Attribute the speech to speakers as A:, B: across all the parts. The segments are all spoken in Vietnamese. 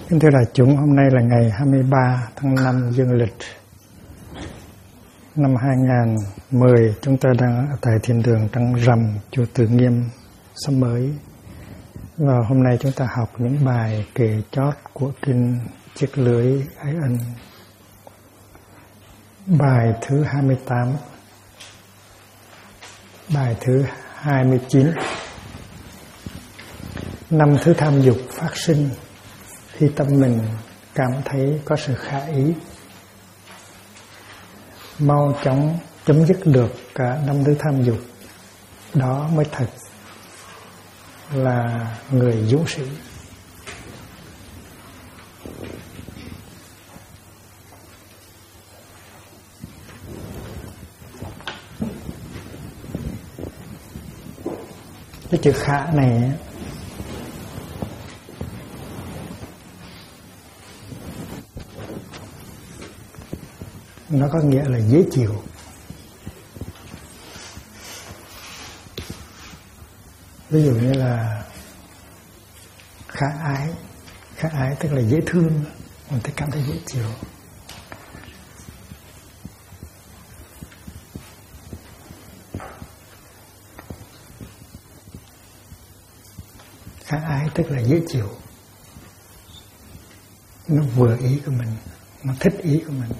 A: Kính thưa đại chúng, hôm nay là ngày 23 tháng 5 dương lịch năm 2010. Chúng ta đang ở tại thiền đường Trăng Rằm, chùa Từ Nghiêm, xóm mới. Và hôm nay chúng ta học những bài kệ chót của kinh Chiếc Lưới Ái Ân. Bài thứ 28, bài thứ 29. Năm thứ tham dục phát sinh khi tâm mình cảm thấy có sự khả ý. Mau chóng chấm dứt được cả năm thứ tham dục, đó mới thật là người dũng sĩ. Cái chữ khả này nó có nghĩa là dễ chịu. Ví dụ như là khả ái tức là dễ thương, mình thấy cảm thấy dễ chịu. Khả ái tức là dễ chịu, nó vừa ý của mình, nó thích ý của mình.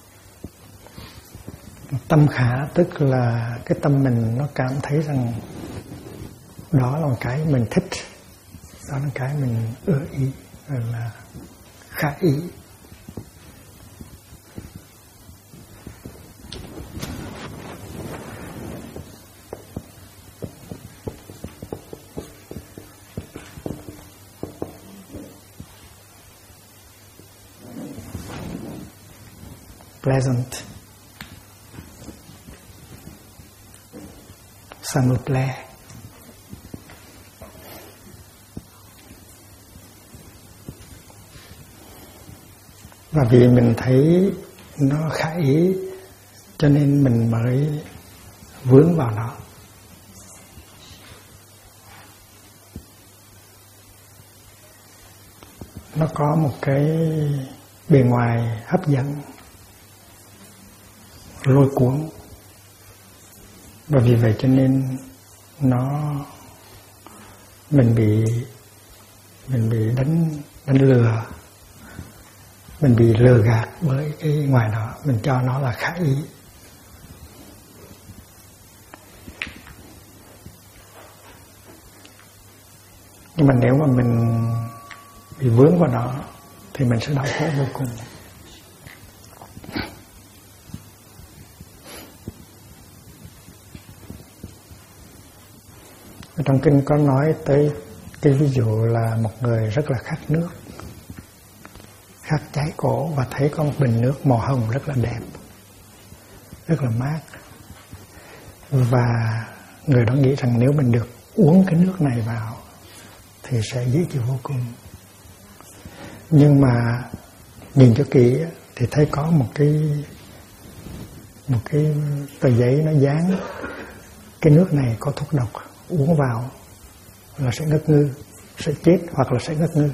A: Tâm khả tức là cái tâm mình nó cảm thấy rằng đó là một cái mình thích, đó là cái mình ưa ý, gọi là khả ý. Pleasant, sanutle. Và vì mình thấy nó khả ý cho nên mình mới vướng vào nó. Nó có một cái bề ngoài hấp dẫn, lôi cuốn. Và vì vậy cho nên mình bị đánh lừa, mình bị lừa gạt với cái ngoài đó, mình cho nó là khả ý. Nhưng mà nếu mà mình bị vướng vào nó thì mình sẽ đau khổ vô cùng. Trong kinh có nói tới cái ví dụ là một người rất là khát nước, khát cháy cổ, và thấy có một bình nước màu hồng rất là đẹp, rất là mát. Và người đó nghĩ rằng nếu mình được uống cái nước này vào thì sẽ dễ chịu vô cùng. Nhưng mà nhìn cho kỹ thì thấy có một cái tờ giấy nó dán cái nước này có thuốc độc, uống vào là sẽ ngất ngư, sẽ chết hoặc là sẽ ngất ngư.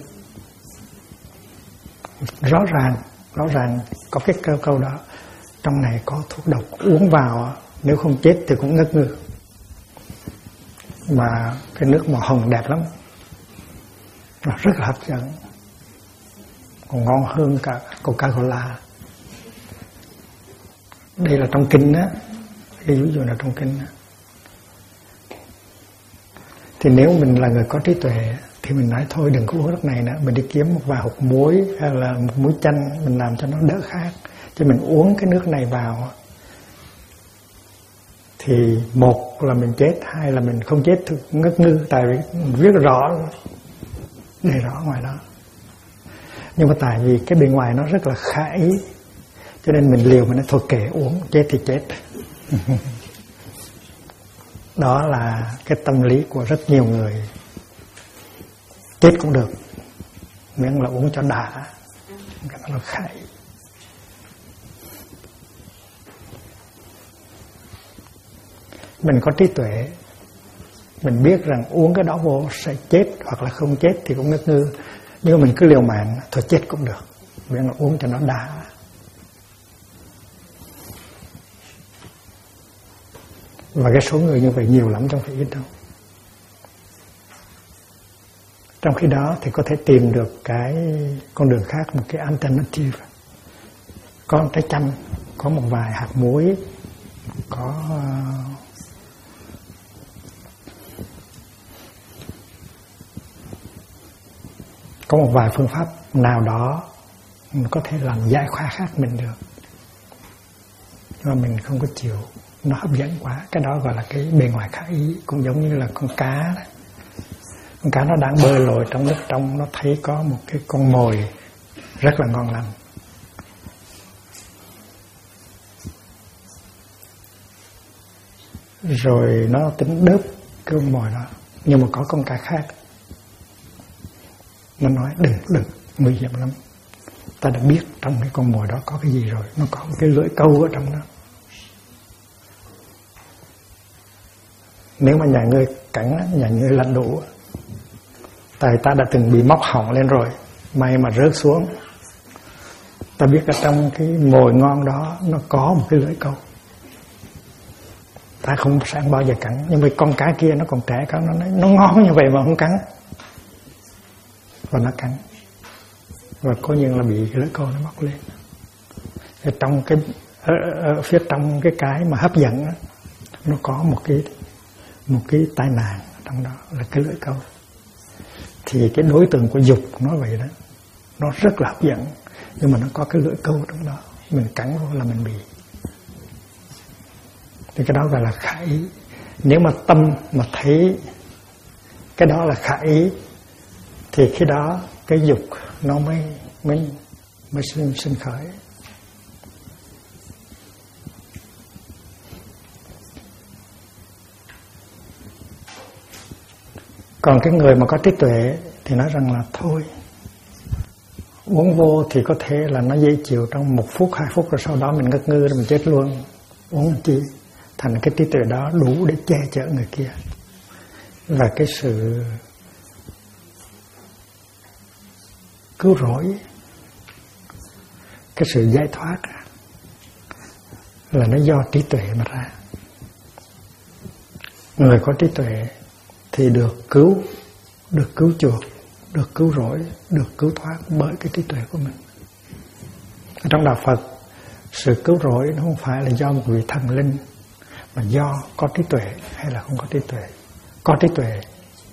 A: Rõ ràng có cái câu đó, trong này có thuốc độc, uống vào nếu không chết thì cũng ngất ngư. Mà cái nước màu hồng đẹp lắm, nó rất là hấp dẫn, còn ngon hơn cả Coca-Cola. Đây là trong kinh đó, ví dụ là trong kinh đó. Thì nếu mình là người có trí tuệ thì mình nói thôi đừng có uống nước này nữa, mình đi kiếm một vài hột muối hay là một muối chanh, mình làm cho nó đỡ khát. Chứ mình uống cái nước này vào thì một là mình chết, hai là mình không chết thì ngất ngư, tại vì viết rõ, để rõ ngoài đó. Nhưng mà tại vì cái bề ngoài nó rất là khả ý cho nên mình liều, mình nói thôi kệ uống, chết thì chết. Đó là cái tâm lý của rất nhiều người. Chết cũng được, miễn là uống cho đã, cái đó là khả ý. Mình có trí tuệ, mình biết rằng uống cái đó vô sẽ chết hoặc là không chết thì cũng ngất ngư, Nhưng mà mình cứ liều mạng, thôi chết cũng được, miễn là uống cho nó đã. Và cái số người như vậy nhiều lắm, trong phải ít đâu. Trong khi đó thì có thể tìm được cái con đường khác, một cái alternative. Có trái chanh, có một vài hạt muối, có một vài phương pháp nào đó có thể làm giải khóa khác mình được. Nhưng mà mình không có chịu, nó hấp dẫn quá. Cái đó gọi là cái bề ngoài khả ý. Cũng giống như là con cá đó. Con cá nó đang bơi lội trong nước trong, nó thấy có một cái con mồi rất là ngon lành, rồi nó tính đớp cái con mồi đó. Nhưng mà có con cá khác, nó nói đừng, nguy hiểm lắm. Ta đã biết trong cái con mồi đó có cái gì rồi, nó có một cái lưỡi câu ở trong đó. Nếu mà nhà ngươi cắn, nhà ngươi lăn đủ, tại ta đã từng bị móc họng lên rồi, may mà rớt xuống. Ta biết ở trong cái mồi ngon đó nó có một cái lưỡi câu. Ta không sáng bao giờ cắn. Nhưng mà con cá kia nó còn trẻ, nó nói nó ngon như vậy mà không cắn. Và nó cắn. Và coi như là bị cái lưỡi câu nó móc lên. Ở trong cái ở phía trong cái mà hấp dẫn đó, nó có một cái tai nạn trong đó là cái lưỡi câu. Thì cái đối tượng của dục nó vậy đó, nó rất là hấp dẫn, nhưng mà nó có cái lưỡi câu trong đó, mình cắn vô là mình bị. Thì cái đó gọi là khả ý. Nếu mà tâm mà thấy cái đó là khả ý, thì khi đó cái dục nó mới sinh khởi. Còn cái người mà có trí tuệ thì nói rằng là thôi, uống vô thì có thể là nó dễ chịu trong 1 phút, 2 phút, rồi sau đó mình ngất ngư rồi mình chết luôn. Uống chi? Thành cái trí tuệ đó đủ để che chở người kia. Và cái sự cứu rỗi, cái sự giải thoát là nó do trí tuệ mà ra. Người có trí tuệ thì được cứu chuộc, được cứu rỗi, được cứu thoát bởi cái trí tuệ của mình. Ở trong đạo Phật, sự cứu rỗi nó không phải là do một vị thần linh, mà do có trí tuệ hay là không có trí tuệ. Có trí tuệ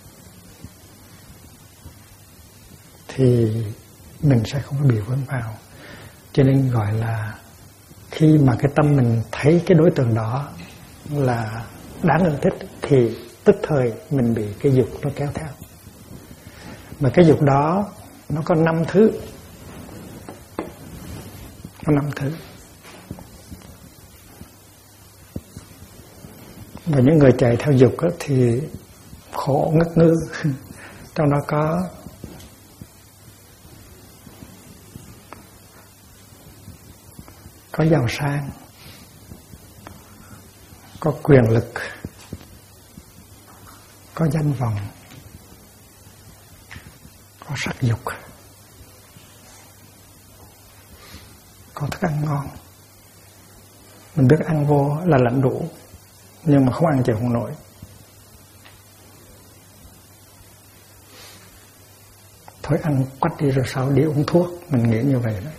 A: thì mình sẽ không có bị vướng vào. Cho nên gọi là khi mà cái tâm mình thấy cái đối tượng đó là đáng ưa thích thì tức thời mình bị cái dục nó kéo theo. Mà cái dục đó nó có 5 thứ. Có 5 thứ. Và những người chạy theo dục thì khổ ngất ngư. Trong đó có giàu sang, có quyền lực, có danh vọng, có sắc dục, có thức ăn ngon. Mình biết ăn vô là lãnh đủ, nhưng mà không ăn chịu không nổi. Thôi ăn quách đi rồi sau đi uống thuốc. Mình nghĩ như vậy đó.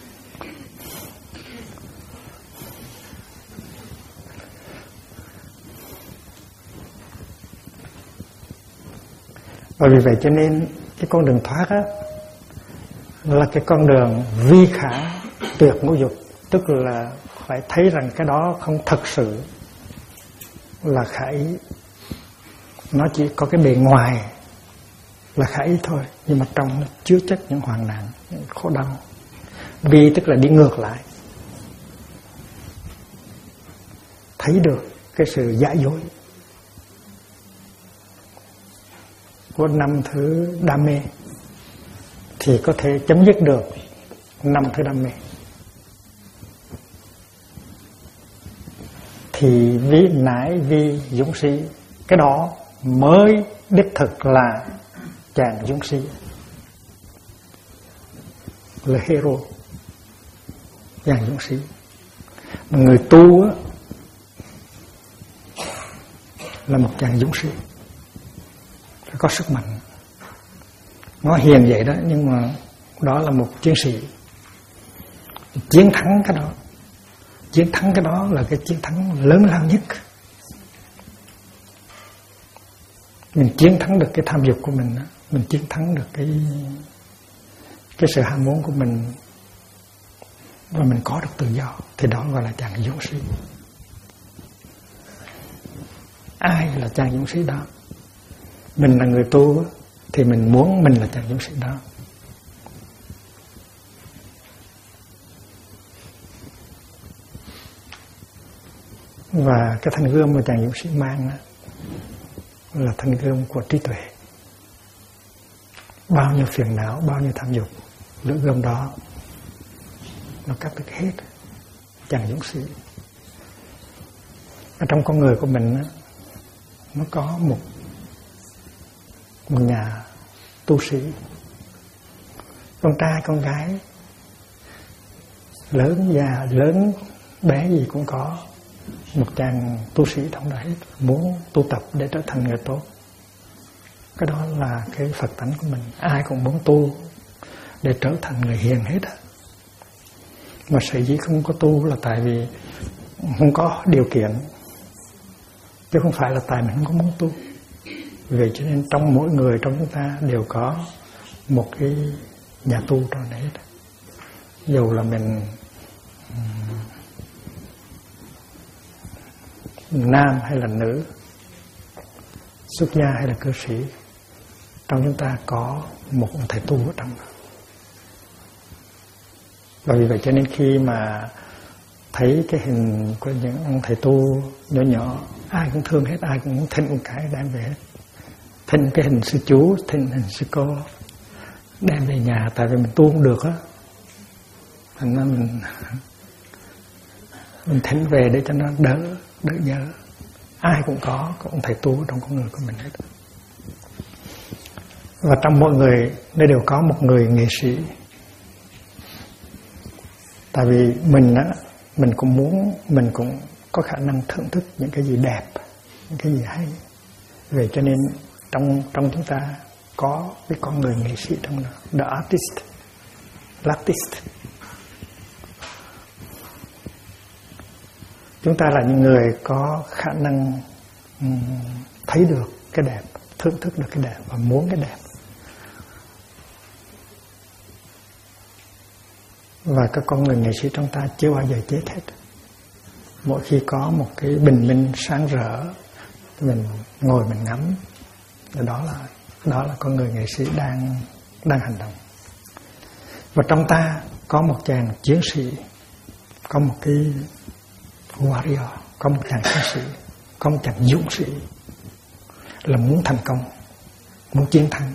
A: Và vì vậy cho nên cái con đường thoát á là cái con đường vi khả tuyệt ngũ dục. Tức là phải thấy rằng cái đó không thật sự là khả ý. Nó chỉ có cái bề ngoài là khả ý thôi, nhưng mà trong nó chứa chất những hoạn nạn, những khổ đau. Vi tức là đi ngược lại. Thấy được cái sự giả dối của 5 thứ đam mê thì có thể chấm dứt được 5 thứ đam mê. Thì vi dũng sĩ, cái đó mới đích thực là chàng dũng sĩ. là hero, chàng dũng sĩ. Mà người tu á, là một chàng dũng sĩ, phải có sức mạnh. Nó hiền vậy đó, nhưng mà đó là một chiến sĩ. Chiến thắng cái đó, chiến thắng cái đó là cái chiến thắng lớn lao nhất. Mình chiến thắng được cái tham dục của mình, mình chiến thắng được cái sự ham muốn của mình, và mình có được tự do, thì đó gọi là chàng dũng sĩ. Ai là chàng dũng sĩ đó? Mình là người tu thì mình muốn mình là chàng dũng sĩ đó. Và cái thanh gươm mà chàng dũng sĩ mang là thanh gươm của trí tuệ. Bao nhiêu phiền não, bao nhiêu tham dục, lưỡi gươm đó nó cắt được hết. Chàng dũng sĩ. Ở trong con người của mình nó có một nhà tu sĩ, con trai con gái, lớn già lớn bé gì cũng có một chàng tu sĩ trong đó hết, muốn tu tập để trở thành người tốt. Cái đó là cái Phật tánh của mình. Ai cũng muốn tu để trở thành người hiền hết á. Mà sở dĩ không có tu là tại vì không có điều kiện, chứ không phải là tại mình không có muốn tu. Vì cho nên trong mỗi người trong chúng ta đều có một cái nhà tu trong đấy hết. Dù là mình nam hay là nữ, xuất gia hay là cư sĩ, trong chúng ta có một ông thầy tu ở trong đó. Và vì vậy cho nên khi mà thấy cái hình của những ông thầy tu nhỏ nhỏ, ai cũng thương hết, ai cũng muốn thỉnh một cái đem về hết. Thỉnh cái hình sư chú, thỉnh hình sư cô đem về nhà, tại vì mình tu không được á, thành ra mình thỉnh về để cho nó đỡ nhớ. Ai cũng có ông thầy tu trong con người của mình hết. Và trong mỗi người nó đều có một người nghệ sĩ. Tại vì mình cũng muốn, mình cũng có khả năng thưởng thức những cái gì đẹp, những cái gì hay. Vậy cho nên trong chúng ta có cái con người nghệ sĩ trong đó, the artist, l'artist. Chúng ta là những người có khả năng thấy được cái đẹp, thưởng thức được cái đẹp và muốn cái đẹp. Và các con người nghệ sĩ trong ta chưa bao giờ chết hết. Mỗi khi có một cái bình minh sáng rỡ, mình ngồi mình ngắm, đó là con người nghệ sĩ đang hành động. Và trong ta có một chàng chiến sĩ, có một cái warrior, có một chàng chiến sĩ, có một chàng dũng sĩ, là muốn thành công, muốn chiến thắng.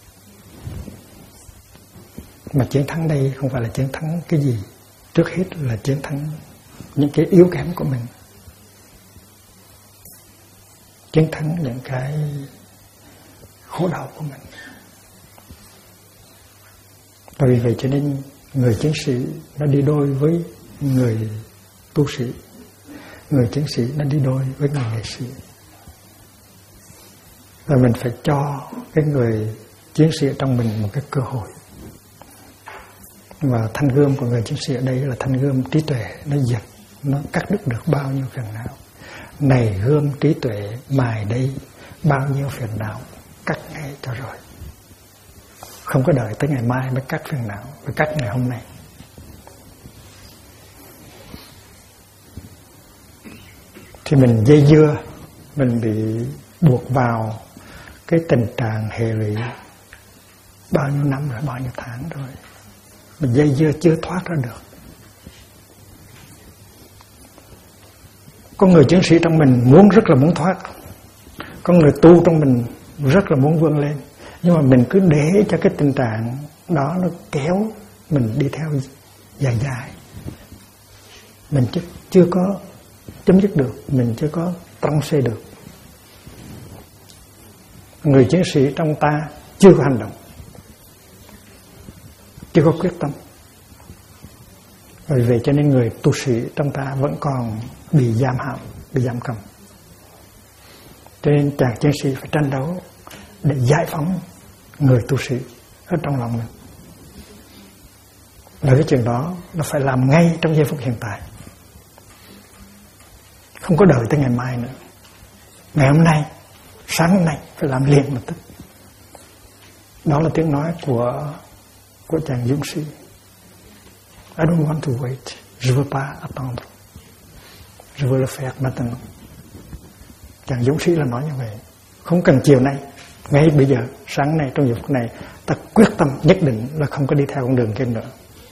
A: Mà chiến thắng đây không phải là chiến thắng cái gì, trước hết là chiến thắng những cái yếu kém của mình, chiến thắng những cái khổ đau của mình. Và vì vậy cho nên người chiến sĩ nó đi đôi với người tu sĩ, người chiến sĩ nó đi đôi với người nghệ sĩ. Và mình phải cho cái người chiến sĩ trong mình một cái cơ hội. Và thanh gươm của người chiến sĩ ở đây là thanh gươm trí tuệ, nó giật, nó cắt đứt được bao nhiêu phiền não. Này gươm trí tuệ mài đây bao nhiêu phiền não, cắt ngay cho rồi. Không có đợi tới ngày mai mới cắt phiền não, phải cắt ngày hôm nay. Thì mình dây dưa, mình bị buộc vào cái tình trạng hệ lụy bao nhiêu năm rồi, bao nhiêu tháng rồi. Mình dây dưa chưa thoát ra được. Có người chiến sĩ trong mình rất là muốn thoát. Có người tu trong mình rất là muốn vươn lên. Nhưng mà mình cứ để cho cái tình trạng đó nó kéo mình đi theo dài dài. Mình chưa có chấm dứt được, mình chưa có tăng xê được. Người chiến sĩ trong ta chưa có hành động, chưa có quyết tâm, Vì vậy cho nên người tu sĩ trong ta vẫn còn bị giam hãm, bị giam cầm. Cho nên chàng chiến sĩ phải tranh đấu để giải phóng người tu sĩ ở trong lòng mình. Và cái chuyện đó nó phải làm ngay trong giây phút hiện tại, không có đợi tới ngày mai nữa. Ngày hôm nay, sáng hôm nay phải làm liền một tức. Đó là tiếng nói của chàng dũng sĩ. I don't want to wait. Je veux pas attendre. Je veux le faire maintenant. Chàng dũng sĩ là nói như vậy. Không cần chiều nay, ngay bây giờ, sáng nay, trong giờ phút này, ta quyết tâm nhất định là không có đi theo con đường kia nữa.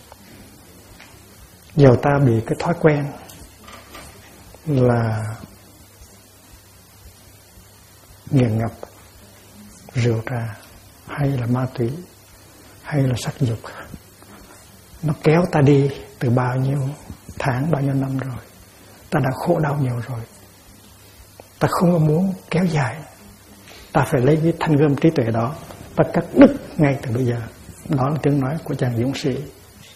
A: Giờ ta bị cái thói quen là nghiện ngập rượu trà, hay là ma túy, hay là sắc dục, nó kéo ta đi từ bao nhiêu tháng, bao nhiêu năm rồi. Ta đã khổ đau nhiều rồi. Ta không có muốn kéo dài. Ta phải lấy cái thanh gươm trí tuệ đó, ta cắt đứt ngay từ bây giờ. Đó là tiếng nói của chàng dũng sĩ.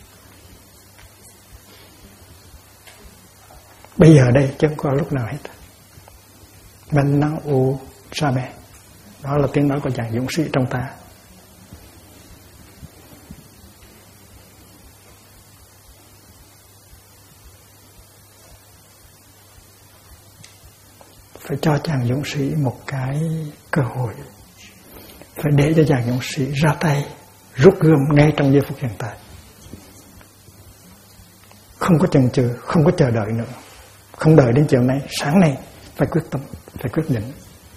A: Bây giờ đây chứ không có lúc nào hết. Maintenant ou jamais. Đó là tiếng nói của chàng dũng sĩ trong ta. Phải cho chàng dũng sĩ một cái cơ hội. Phải để cho chàng dũng sĩ ra tay, rút gươm ngay trong giây phút hiện tại. Không có chần chừ, không có chờ đợi nữa. Không đợi đến chiều nay, sáng nay phải quyết tâm, phải quyết định.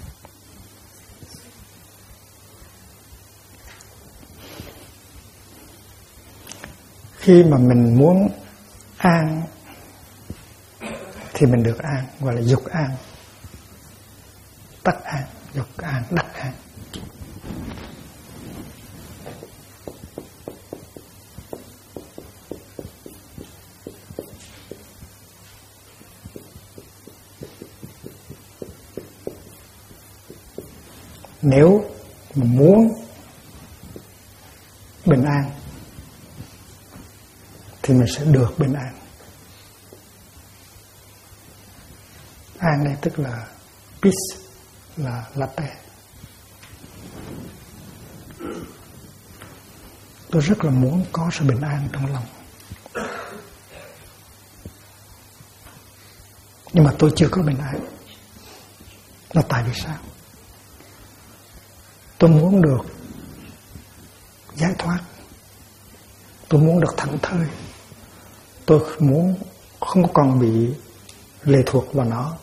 A: Khi mà mình muốn an thì mình được an, gọi là dục an, tắc an, dục an, đắc an. Nếu mà muốn bình an thì mình sẽ được bình an. An đây tức là peace, là la paix. Tôi rất là muốn có sự bình an trong lòng, nhưng mà tôi chưa có bình an. Là tại vì sao? Tôi muốn được giải thoát, tôi muốn được thảnh thơi, tôi muốn không còn bị lệ thuộc vào nó.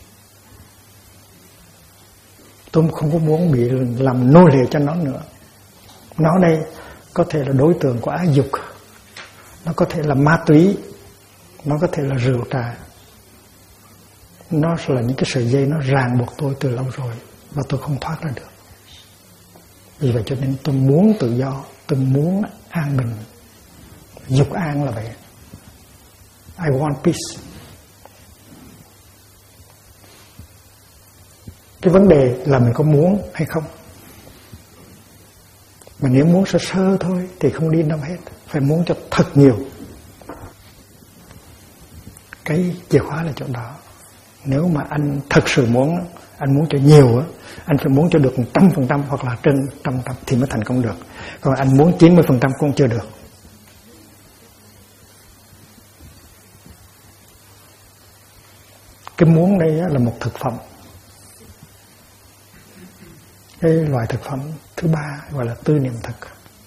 A: Tôi không có muốn bị làm nô lệ cho nó nữa. Nó đây có thể là đối tượng của ái dục, nó có thể là ma túy, nó có thể là rượu trà. Nó là những cái sợi dây nó ràng buộc tôi từ lâu rồi và tôi không thoát ra được. Vì vậy cho nên tôi muốn tự do, tôi muốn an bình. Dục an là vậy. I want peace. Cái vấn đề là mình có muốn hay không. Mà nếu muốn sơ sơ thôi thì không đi đâu hết. Phải muốn cho thật nhiều. Cái chìa khóa là chỗ đó. Nếu mà anh thật sự muốn, anh muốn cho nhiều, anh phải muốn cho được 100% hoặc là trên 100% thì mới thành công được. Còn anh muốn 90% cũng chưa được. Cái muốn đây là một thực phẩm. Cái loại thực phẩm thứ ba gọi là tư niệm thực.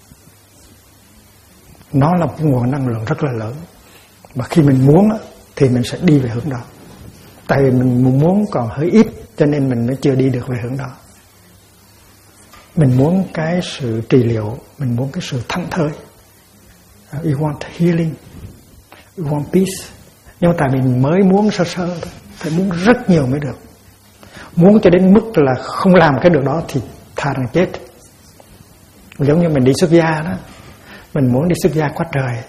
A: Nó là một cái nguồn năng lượng rất là lớn. Và khi mình muốn thì mình sẽ đi về hướng đó. Tại vì mình muốn còn hơi ít cho nên mình mới chưa đi được về hướng đó. Mình muốn cái sự trị liệu, mình muốn cái sự thảnh thơi. You want healing, you want peace. Nhưng mà tại mình mới muốn sơ sơ, phải muốn rất nhiều mới được. Muốn cho đến mức là không làm cái được đó thì thà rằng chết. Giống như mình đi xuất gia đó, mình muốn đi xuất gia quá trời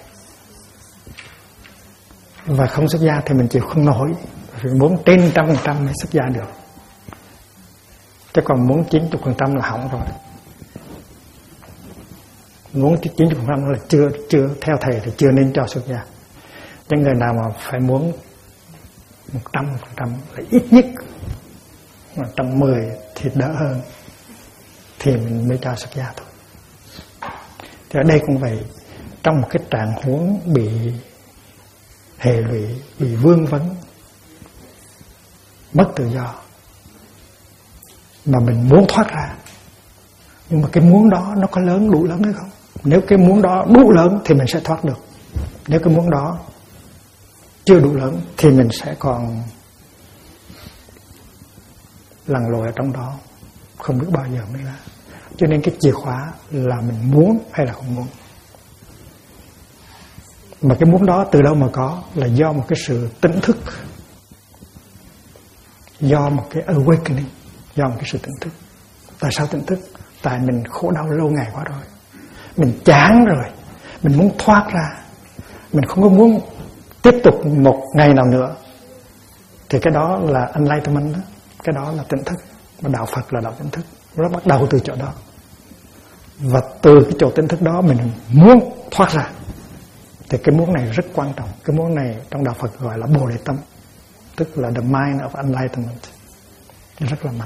A: và không xuất gia thì mình chịu không nổi. Vì muốn trên 100% mới xuất gia được. Chứ còn muốn 90% là hỏng rồi. Muốn 90% là chưa theo thầy thì chưa nên cho xuất gia. Những người nào mà phải muốn 100% là ít nhất mà trong 10 thì đỡ hơn thì mình mới cho xuất gia thôi. Thì ở đây cũng vậy, trong một cái trạng huống bị hệ lụy, bị vương vấn, mất tự do mà mình muốn thoát ra, nhưng mà cái muốn đó nó có lớn, đủ lớn hay không? Nếu cái muốn đó đủ lớn thì mình sẽ thoát được. Nếu cái muốn đó chưa đủ lớn thì mình sẽ còn lặn lội ở trong đó, không biết bao giờ mới ra. Cho nên cái chìa khóa là mình muốn hay là không muốn. Mà cái muốn đó từ đâu mà có? Là do một cái sự tỉnh thức, do một cái awakening, do một cái sự tỉnh thức. Tại sao tỉnh thức? Tại mình khổ đau lâu ngày quá rồi, mình chán rồi, mình muốn thoát ra, mình không có muốn tiếp tục một ngày nào nữa. Thì cái đó là enlightenment đó. Cái đó là tỉnh thức. Và đạo Phật là đạo tỉnh thức. Nó bắt đầu từ chỗ đó. Và từ cái chỗ tỉnh thức đó mình muốn thoát ra. Thì cái muốn này rất quan trọng. Cái muốn này trong đạo Phật gọi là Bồ Đề Tâm, tức là the mind of enlightenment. Rất là mạnh.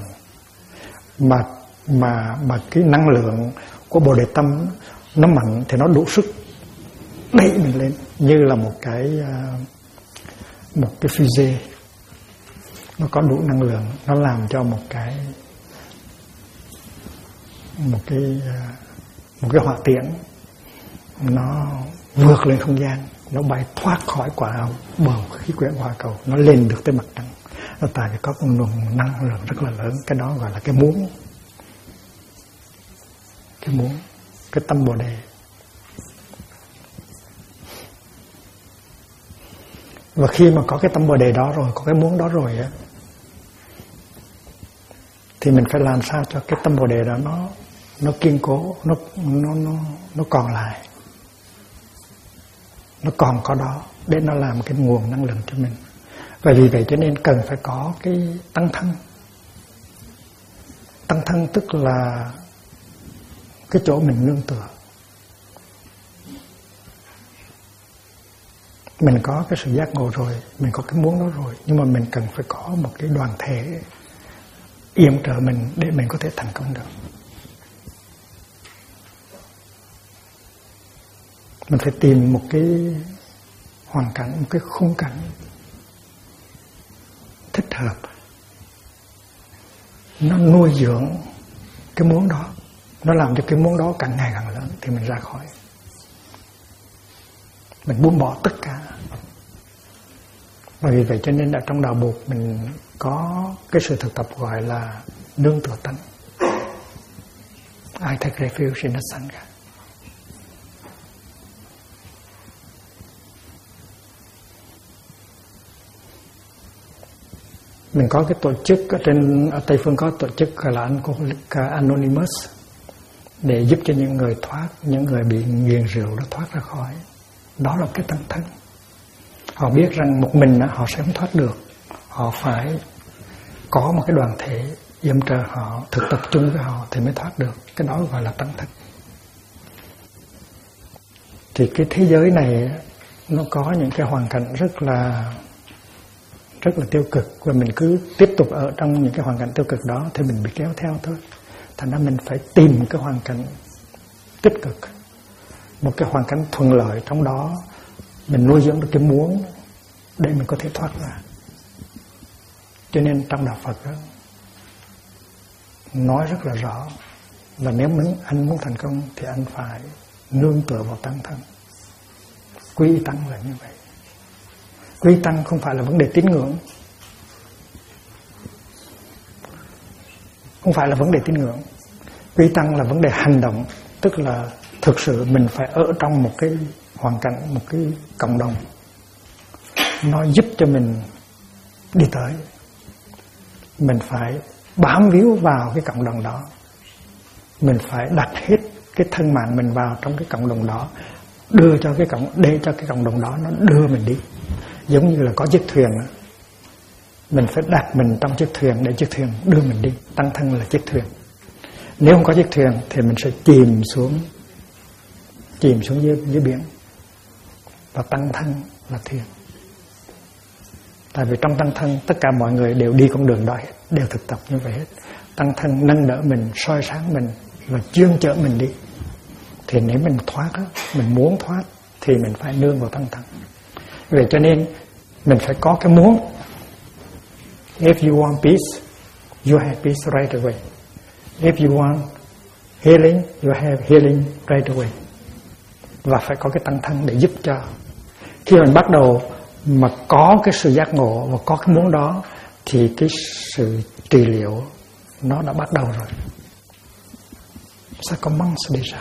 A: Mà cái năng lượng của Bồ Đề Tâm nó mạnh thì nó đủ sức đẩy mình lên, như là một cái fusée, nó có đủ năng lượng, nó làm cho một cái hỏa tiễn nó vượt lên không gian, nó bay thoát khỏi quả bầu khí quyển hỏa cầu, nó lên được tới mặt trăng. Nó tại vì có một nguồn năng lượng rất là lớn. Cái đó gọi là cái muốn. Cái muốn, cái tâm Bồ Đề. Và khi mà có cái tâm Bồ Đề đó rồi, có cái muốn đó rồi á, thì mình phải làm sao cho cái tâm Bồ Đề đó nó kiên cố, nó còn lại, nó còn có đó để nó làm cái nguồn năng lượng cho mình. Và vì vậy cho nên cần phải có cái tăng thân. Tăng thân tức là cái chỗ mình nương tựa. Mình có cái sự giác ngộ rồi, mình có cái muốn đó rồi, nhưng mà mình cần phải có một cái đoàn thể yểm trợ mình để mình có thể thành công được. Mình phải tìm một cái hoàn cảnh, một cái khung cảnh thích hợp, nó nuôi dưỡng cái muốn đó, nó làm cho cái muốn đó càng ngày càng lớn thì mình ra khỏi. Mình buông bỏ tất cả. Và vì vậy cho nên ở trong đạo Bụt mình có cái sự thực tập gọi là nương tựa tánh. I take refuge in the Sangha. Mình có cái tổ chức ở Tây Phương có tổ chức gọi là Anonymous để giúp cho những người bị nghiện rượu đó thoát ra khỏi. Đó là cái tăng thân. Họ biết rằng một mình họ sẽ không thoát được. Họ phải có một cái đoàn thể yểm trợ họ, thực tập chung với họ thì mới thoát được. Cái đó gọi là tăng thân. Thì cái thế giới này nó có những cái hoàn cảnh rất là tiêu cực, và mình cứ tiếp tục ở trong những cái hoàn cảnh tiêu cực đó thì mình bị kéo theo thôi. Thành ra mình phải tìm cái hoàn cảnh tích cực, một cái hoàn cảnh thuận lợi trong đó mình nuôi dưỡng được cái muốn để mình có thể thoát ra. Cho nên trong đạo Phật đó, nói rất là rõ là nếu anh muốn thành công thì anh phải nương tựa vào tăng thân. Quy tăng là như vậy. Quy tăng không phải là vấn đề tín ngưỡng, không phải là vấn đề tín ngưỡng. Quy tăng là vấn đề hành động, tức là thực sự mình phải ở trong một cái hoàn cảnh, một cái cộng đồng, nó giúp cho mình đi tới. Mình phải bám víu vào cái cộng đồng đó, mình phải đặt hết cái thân mạng mình vào trong cái cộng đồng đó, để cho cái cộng đồng đó nó đưa mình đi. Giống như là có chiếc thuyền đó, mình phải đặt mình trong chiếc thuyền để chiếc thuyền đưa mình đi. Tăng thân là chiếc thuyền. Nếu không có chiếc thuyền thì mình sẽ chìm xuống dưới biển. Và tăng thân là thuyền. Tại vì trong tăng thân tất cả mọi người đều đi con đường đó hết, đều thực tập như vậy hết. Tăng thân nâng đỡ mình, soi sáng mình và chuyên chở mình đi. Thì nếu mình thoát á, mình muốn thoát thì mình phải nương vào tăng thân. Vậy cho nên mình phải có cái muốn. If you want peace, you have peace right away. If you want healing, you have healing right away. Và phải có cái tăng thân để giúp cho. Khi mình bắt đầu mà có cái sự giác ngộ và có cái muốn đó thì cái sự trị liệu nó đã bắt đầu rồi. Ça commence déjà.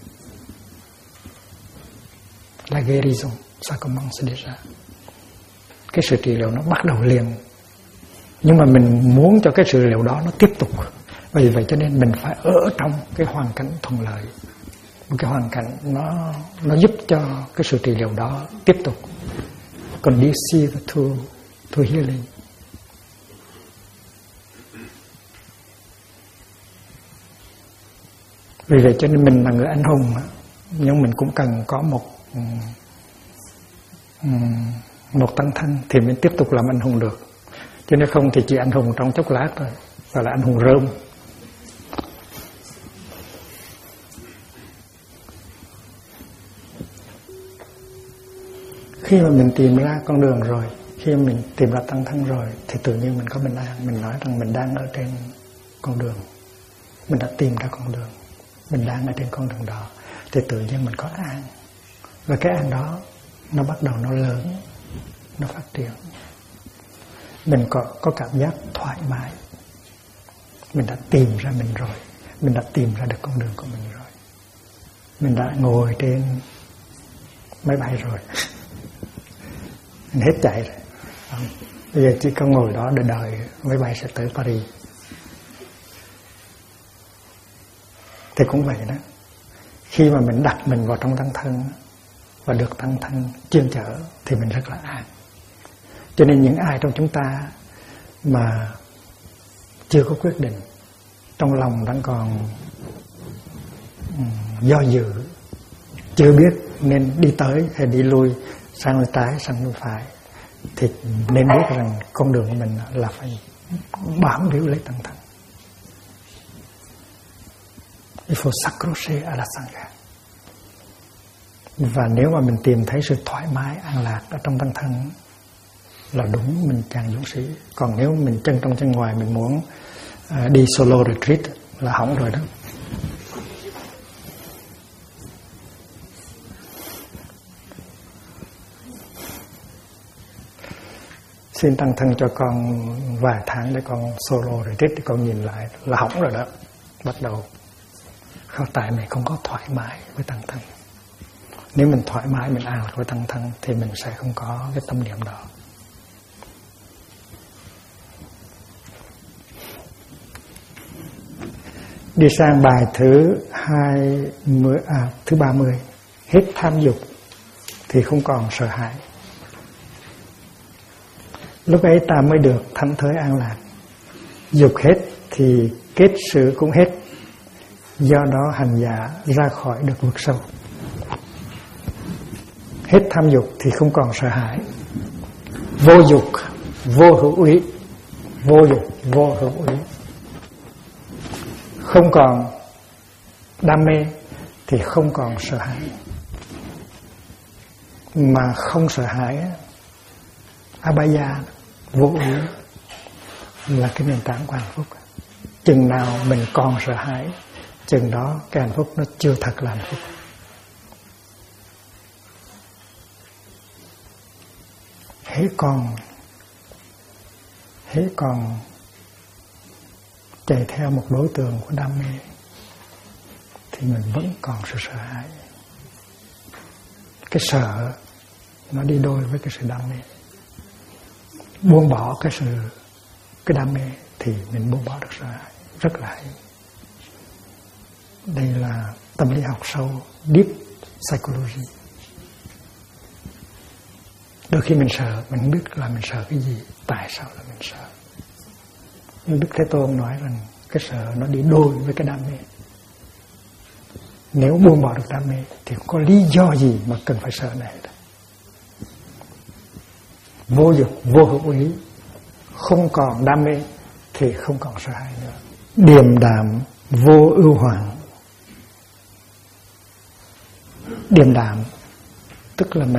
A: La guérison, ça commence déjà. Cái sự trị liệu nó bắt đầu liền. Nhưng mà mình muốn cho cái sự trị liệu đó nó tiếp tục. Vì vậy cho nên mình phải ở trong cái hoàn cảnh thuận lợi. Một cái hoàn cảnh nó giúp cho cái sự trị liệu đó tiếp tục. Conducive to healing. Vì vậy cho nên mình là người anh hùng, nhưng mình cũng cần có một tăng thân thì mình tiếp tục làm anh hùng được. Chứ nếu không thì chỉ anh hùng trong chốc lát thôi, gọi là anh hùng rơm. Khi mà mình tìm ra con đường rồi, khi mà mình tìm ra tăng thân rồi thì tự nhiên mình có bình an. Mình nói rằng mình đang ở trên con đường, mình đã tìm ra con đường, mình đang ở trên con đường đó thì tự nhiên mình có an. Và cái an đó nó bắt đầu nó lớn, nó phát triển. Mình có cảm giác thoải mái. Mình đã tìm ra mình rồi, mình đã tìm ra được con đường của mình rồi. Mình đã ngồi trên máy bay rồi. Mình hết chạy rồi. Bây giờ chỉ có ngồi đó để đợi máy bay sẽ tới Paris. Thì cũng vậy đó. Khi mà mình đặt mình vào trong tăng thân và được tăng thân chuyên chở thì mình rất là an. Cho nên những ai trong chúng ta mà chưa có quyết định, trong lòng đang còn do dự, chưa biết nên đi tới hay đi lui, sang bên trái, sang bên phải, thì nên biết rằng con đường của mình là phải bám víu lấy tăng thân. Il faut s'accrocher à la sangha. Và nếu mà mình tìm thấy sự thoải mái, an lạc ở trong tăng thân là đúng, mình chàng dũng sĩ. Còn nếu mình chân trong chân ngoài, mình muốn đi solo retreat là hỏng rồi đó. Xin tăng thân cho con vài tháng để con solo retreat để con nhìn lại là hỏng rồi đó. Bắt đầu không, tại mình không có thoải mái với tăng thân. Nếu mình thoải mái, mình an lạc với tăng thân thì mình sẽ không có cái tâm niệm đó. Đi sang bài thứ 30. Hết tham dục thì không còn sợ hãi. Lúc ấy ta mới được thảnh thơi an lạc. Dục hết thì kết sự cũng hết. Do đó hành giả ra khỏi được vực sâu. Hết tham dục thì không còn sợ hãi. Vô dục, vô hữu úy. Vô dục, vô hữu úy. Không còn đam mê thì không còn sợ hãi. Mà không sợ hãi, abhaya, vô úy là cái nền tảng của hạnh phúc. Chừng nào mình còn sợ hãi, chừng đó cái hạnh phúc nó chưa thật là hạnh phúc. Hễ còn chạy theo một đối tượng của đam mê thì mình vẫn còn sự sợ hãi. Cái sợ nó đi đôi với cái sự đam mê. Buông bỏ cái đam mê thì mình buông bỏ được sợ hãi. Rất là hay. Đây là tâm lý học sâu, deep psychology. Đôi khi mình sợ, mình không biết là mình sợ cái gì, tại sao là mình sợ. Nhưng Đức Thế Tôn nói rằng cái sợ nó đi đôi với cái đam mê. Nếu buông bỏ được đam mê thì không có lý do gì mà cần phải sợ này. vô dục, vô hữu ý, không còn đam mê thì không còn sợ hãi nữa. Điềm đạm vô ưu hoạn. Điềm đạm tức là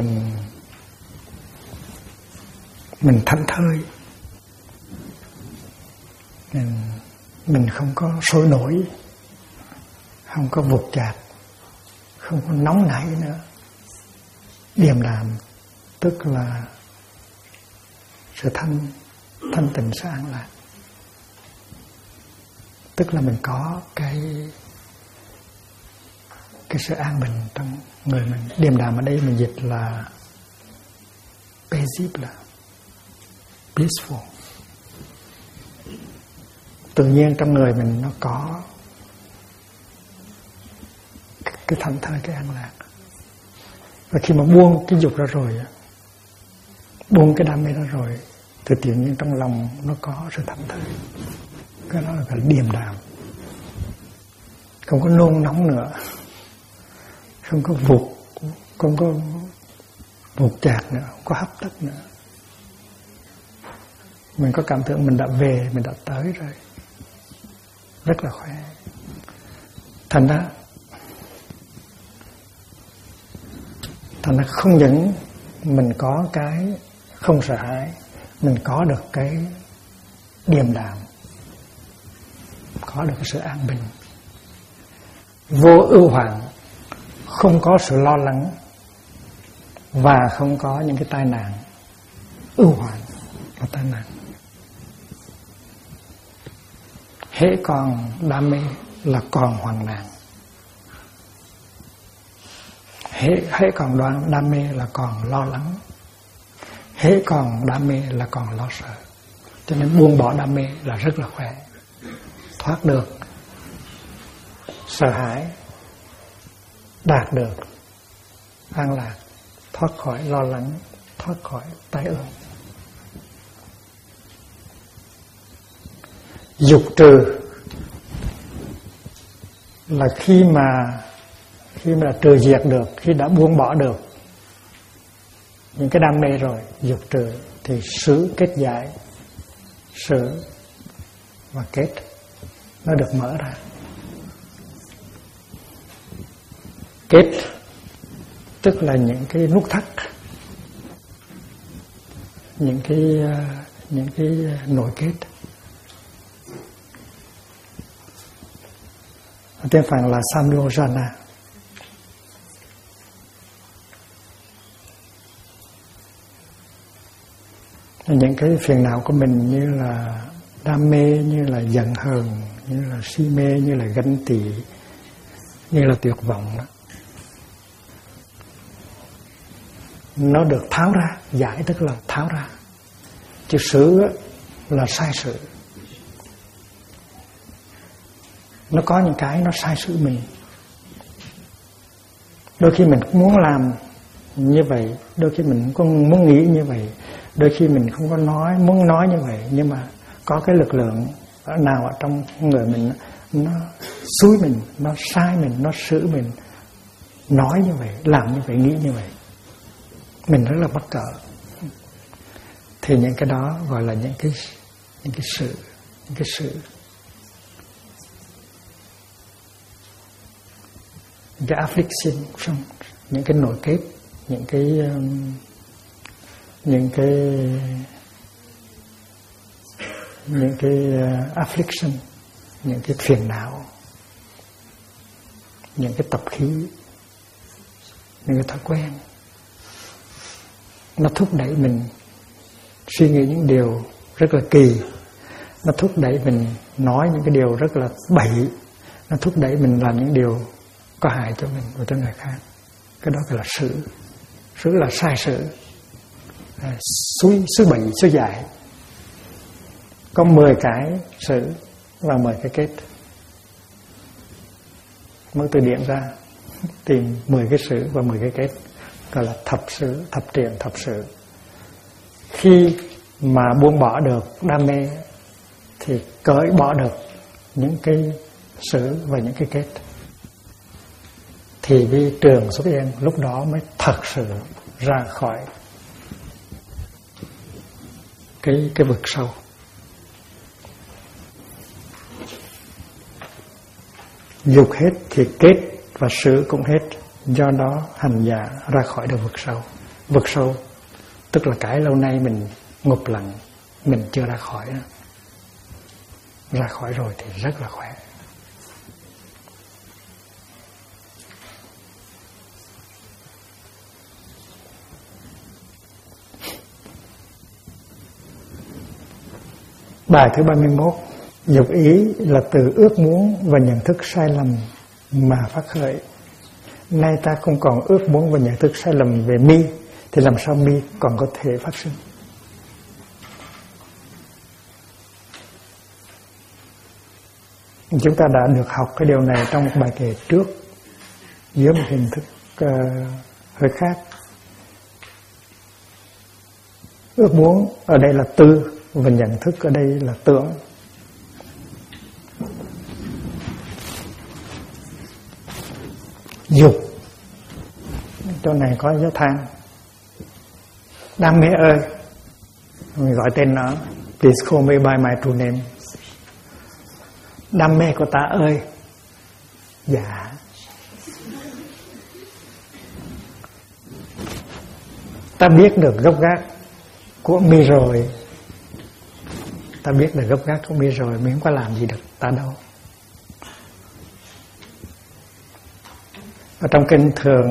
A: mình thảnh thơi, mình không có sôi nổi, không có vụt chạc, không có nóng nảy nữa. Điềm đạm tức là sự thanh tịnh, sự an lạc. Tức là mình có cái sự an bình trong người mình. Điềm đạm ở đây mình dịch là paisible, peaceful. Tự nhiên trong người mình nó có cái thảnh thơi, cái an lạc. Và khi mà buông cái dục ra rồi, buông cái đam mê ra rồi, thì tự nhiên trong lòng nó có sự thảnh thơi. Cái đó là gọi là điềm đạm. Không có nôn nóng nữa, không có vụt chạc nữa, không có hấp tấp nữa. Mình có cảm tưởng mình đã về, mình đã tới rồi, rất là khỏe. Thành ra không những mình có cái không sợ hãi, mình có được cái điềm đạm, có được cái sự an bình. Vô ưu hoạn, không có sự lo lắng và không có những cái tai nạn. Ưu hoạn là tai nạn. Hễ còn đam mê là còn hoạn nạn. Hễ còn đam mê là còn lo lắng. Hễ còn đam mê là còn lo sợ. Cho nên buông bỏ đam mê là rất là khỏe. Thoát được sợ hãi, đạt được an lạc, thoát khỏi lo lắng, thoát khỏi tai ương. Dục trừ là khi mà đã trừ diệt được, khi đã buông bỏ được những cái đam mê rồi, dục trừ thì sự kết giải, sự và kết nó được mở ra. Kết tức là những cái nút thắt, những cái nối kết. Tiếng Phạn là samyojana. Những cái phiền não của mình như là đam mê, như là giận hờn, như là si mê, như là ganh tị, như là tuyệt vọng đó, nó được tháo ra. Giải tức là tháo ra. Chứ xử là sai sự. Nó có những cái nó sai sự mình. Đôi khi mình cũng muốn làm như vậy, đôi khi mình cũng muốn nghĩ như vậy, đôi khi mình không có muốn nói như vậy, nhưng mà có cái lực lượng nào ở trong người mình nó xúi mình, nó sai mình, nó xử mình nói như vậy, làm như vậy, nghĩ như vậy. Mình rất là mắc cỡ. Thì những cái đó gọi là những cái sự, những cái affliction, những cái nổi kết, những cái affliction, những cái phiền não, những cái tập khí, những cái thói quen, nó thúc đẩy mình suy nghĩ những điều rất là kỳ, nó thúc đẩy mình nói những cái điều rất là bậy, nó thúc đẩy mình làm những điều có hại cho mình và cho người khác. Cái đó gọi là sự là sai sự, xúi bậy, xúi dại. Có 10 cái sự và 10 cái kết. Mở từ điển ra tìm 10 cái sự và 10 cái kết, gọi là thập sự, thập triện, thập sự. Khi mà buông bỏ được đam mê thì cởi bỏ được những cái sự và những cái kết, thì vi trường xuất hiện, lúc đó mới thật sự ra khỏi cái vực sâu. Dục hết thì kết và sự cũng hết. Do đó hành giả ra khỏi được vực sâu. Vực sâu tức là cái lâu nay mình ngụp lặng, mình chưa ra khỏi đó. Ra khỏi rồi thì rất là khỏe. Bài thứ 31. Dục ý là từ ước muốn và nhận thức sai lầm mà phát khởi. Nay ta không còn ước muốn và nhận thức sai lầm về mi, thì làm sao mi còn có thể phát sinh? Chúng ta đã được học cái điều này trong một bài kệ trước dưới một hình thức hơi khác. Ước muốn ở đây là tư và nhận thức ở đây là tưởng. Dục, chỗ này có dấu than. Đam mê ơi, mình gọi tên nó, please call me by my true name. Đam mê của ta ơi. Dạ. Ta biết được gốc gác của mi rồi. Ta biết được gốc gác của mi rồi, mi không có làm gì được ta đâu. Ở trong kinh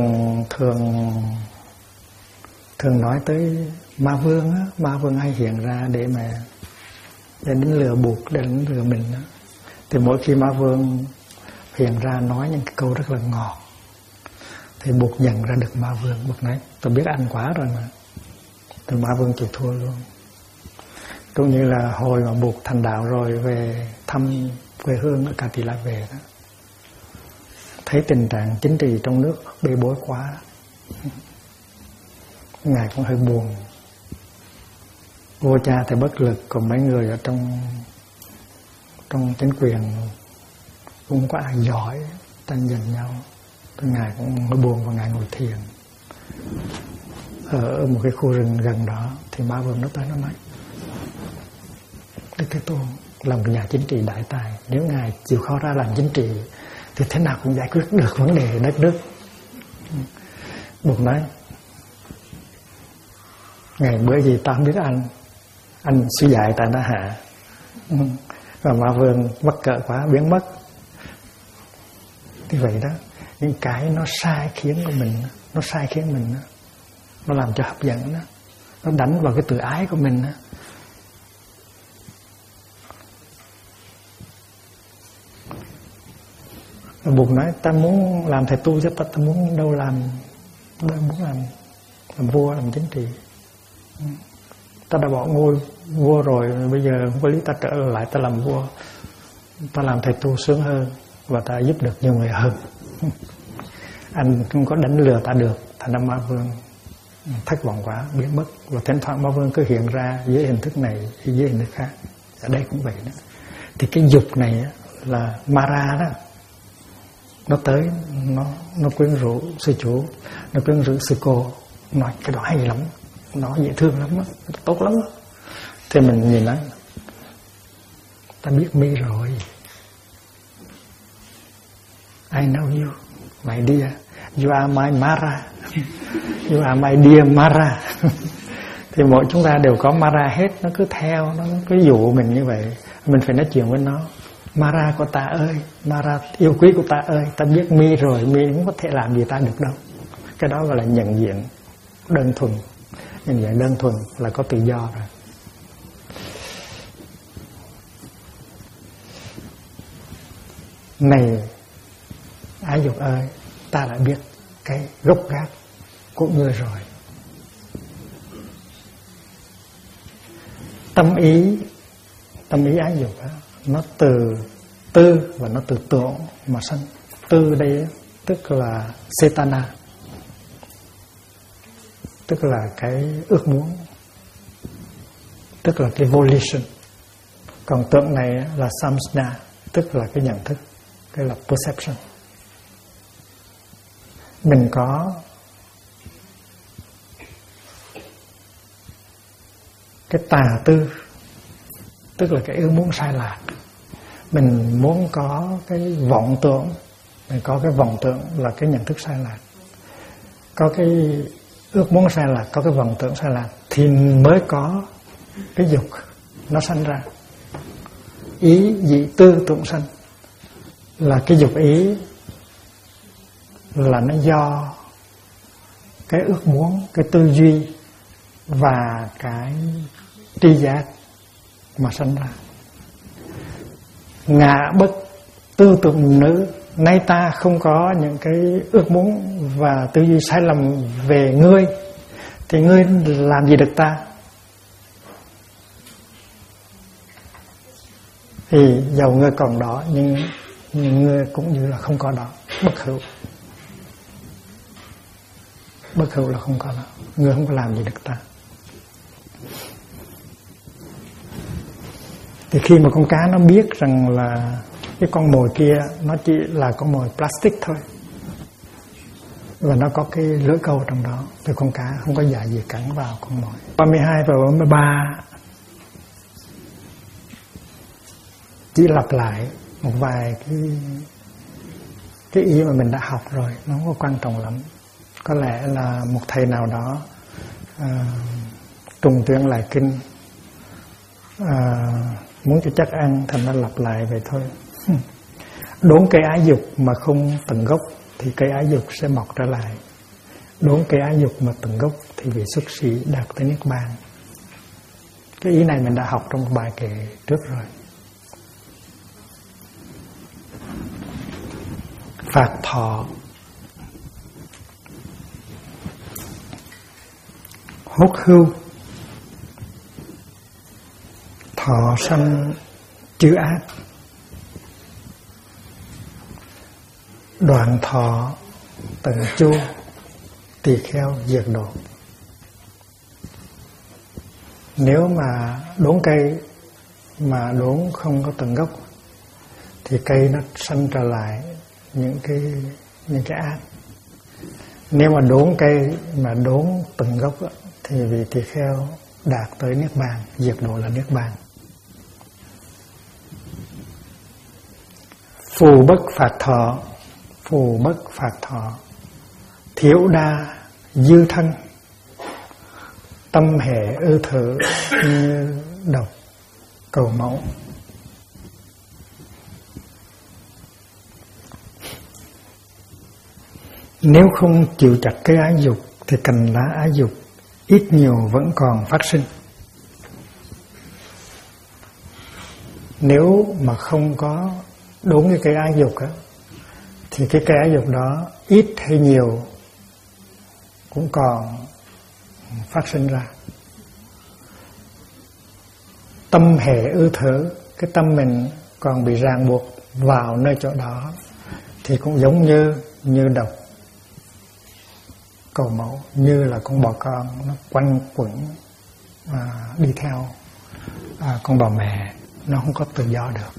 A: thường nói tới ma vương á, ma vương hay hiện ra để đến lừa buộc, để đến lừa mình á. Thì mỗi khi ma vương hiện ra nói những cái câu rất là ngọt thì buộc nhận ra được ma vương. Buộc nói tôi biết ăn quá rồi mà. Thì ma vương chịu thua luôn. Cũng như là hồi mà buộc thành đạo rồi về thăm quê hương ở Cà Tỳ La về đó, thấy tình trạng chính trị trong nước bê bối quá, Ngài cũng hơi buồn. Vua cha thì bất lực, còn mấy người ở trong chính quyền cũng không có ai giỏi, tranh giành nhau. Thì Ngài cũng hơi buồn và Ngài ngồi thiền ở một cái khu rừng gần đó. Thì ma vương nó tới nó nói: Đức Thế Tôn là một nhà chính trị đại tài, nếu Ngài chịu khó ra làm chính trị thì thế nào cũng giải quyết được vấn đề đất nước. Buộc nói: Ngày bữa gì ta không biết anh suy dạy tại nó hạ. Và ma vương mắc cỡ quá biến mất. Thì vậy đó, những cái nó sai khiến của mình, nó sai khiến mình, nó làm cho hấp dẫn đó, nó đánh vào cái tự ái của mình đó. Buộc nói: ta muốn làm thầy tu chứ ta muốn đâu muốn làm vua, làm chính trị. Ta đã bỏ ngôi vua rồi, bây giờ không có lý ta trở lại ta làm vua. Ta làm thầy tu sướng hơn và ta giúp được nhiều người hơn. Anh không có đánh lừa ta được. Thành ra ma vương thất vọng quá, biến mất. Và thỉnh thoảng ma vương cứ hiện ra dưới hình thức này, dưới hình thức khác. Ở đây cũng vậy đó. Thì cái dục này là Mara đó. Nó tới, nó quyến rũ sư chủ, nó quyến rũ sư cô, nói cái đó hay lắm, nó dễ thương lắm đó, tốt lắm đó. Thì mình nhìn nó: ta biết mi rồi, I know you, my dear, you are my Mara, you are my dear Mara. Thì mỗi chúng ta đều có Mara hết, nó cứ theo, nó cứ dụ mình như vậy. Mình phải nói chuyện với nó: Mara của ta ơi, Mara yêu quý của ta ơi, ta biết mi rồi, mi không có thể làm gì ta được đâu. Cái đó gọi là nhận diện đơn thuần. Nhận diện đơn thuần là có tự do rồi. Này ái dục ơi, ta đã biết cái gốc gác của ngươi rồi. Tâm ý ái dục đó, nó từ tư và nó từ tưởng mà sanh. Tư đây tức là Setana, tức là cái ước muốn, tức là cái volition. Còn tưởng này là Samsna, tức là cái nhận thức, cái là perception. Mình có cái tà tư, tức là cái ước muốn sai lạc. Mình muốn có cái vọng tưởng, mình có cái vọng tưởng là cái nhận thức sai lạc, có cái ước muốn sai lạc, có cái vọng tưởng sai lạc thì mới có cái dục nó sanh ra. Ý dị tư tưởng sanh là cái dục ý là nó do cái ước muốn, cái tư duy và cái tri giác mà sanh ra. Ngã bất tư tưởng nữ, nay ta không có những cái ước muốn và tư duy sai lầm về ngươi thì ngươi làm gì được ta? Thì dầu ngươi còn đó nhưng ngươi cũng như là không có đó, bất hữu. Bất hữu là không có đó, ngươi không có làm gì được ta. Thì khi mà con cá nó biết rằng là cái con mồi kia nó chỉ là con mồi plastic thôi, và nó có cái lưỡi câu trong đó, thì con cá không có dại gì cắn vào con mồi. 32 và 43 chỉ lặp lại một vài cái ý mà mình đã học rồi, nó không có quan trọng lắm. Có lẽ là một thầy nào đó trùng tuyển lại kinh, muốn cho chắc ăn thành ra lặp lại vậy thôi. Đốn cây ái dục mà không tận gốc thì cây ái dục sẽ mọc trở lại. Đốn cây ái dục mà tận gốc thì vị xuất sĩ đạt tới niết bàn. Cái ý này mình đã học trong một bài kệ trước rồi. Phạt thọ, hốt hưu, thọ sanh chữ ác, đoạn thọ tận chu, tỳ kheo diệt độ. Nếu mà đốn cây mà đốn không có tận gốc thì cây nó sanh trở lại những cái ác. Nếu mà đốn cây mà đốn tận gốc thì vị tỳ kheo đạt tới niết bàn, diệt độ là niết bàn. Phù bất phạt thọ, phù bất phạt thọ, thiếu đa dư thân, tâm hệ ư thử như độc cầu mẫu. Nếu không chịu chặt cái ái dục thì cành lá ái dục ít nhiều vẫn còn phát sinh. Nếu mà không có đốn cái cây ái dục á, thì cái cây ái dục đó ít hay nhiều cũng còn phát sinh ra. Tâm hệ ư thử, cái tâm mình còn bị ràng buộc vào nơi chỗ đó thì cũng giống như độc cầu mẫu, như là con bò con nó quanh quẩn đi theo con bò mẹ, nó không có tự do được.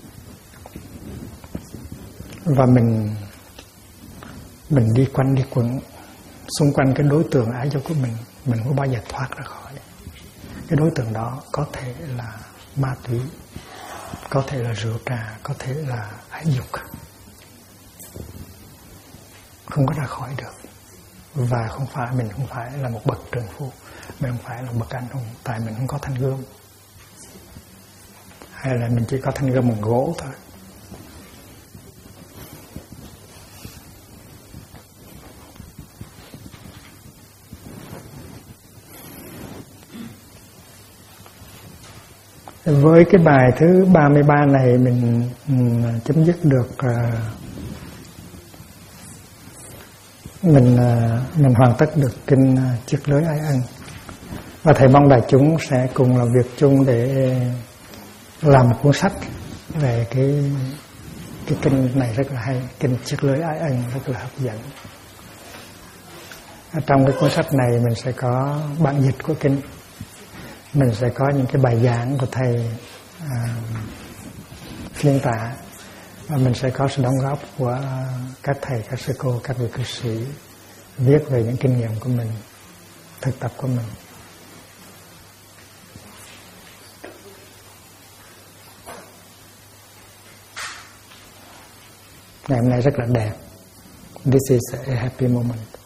A: Và mình đi quanh đi quẩn xung quanh cái đối tượng ái dục của mình không bao giờ thoát ra khỏi. Cái đối tượng đó có thể là ma túy, có thể là rượu trà, có thể là ái dục, không có ra khỏi được. Và mình không phải là một bậc trượng phu, mình không phải là bậc anh hùng, tại mình không có thanh gươm, hay là mình chỉ có thanh gươm bằng gỗ thôi. Với cái bài thứ 33 này mình chấm dứt được, mình hoàn tất được kinh Chiếc Lưới Ái Ân. Và thầy mong đại chúng sẽ cùng làm việc chung để làm một cuốn sách về cái kinh này rất là hay, kinh Chiếc Lưới Ái Ân rất là hấp dẫn. Ở trong cái cuốn sách này mình sẽ có bản dịch của kinh, mình sẽ có những cái bài giảng của thầy phiên tả, và mình sẽ có sự đóng góp của các thầy, các sư cô, các vị cư sĩ viết về những kinh nghiệm của mình, thực tập của mình. Ngày hôm nay rất là đẹp. This is a happy moment.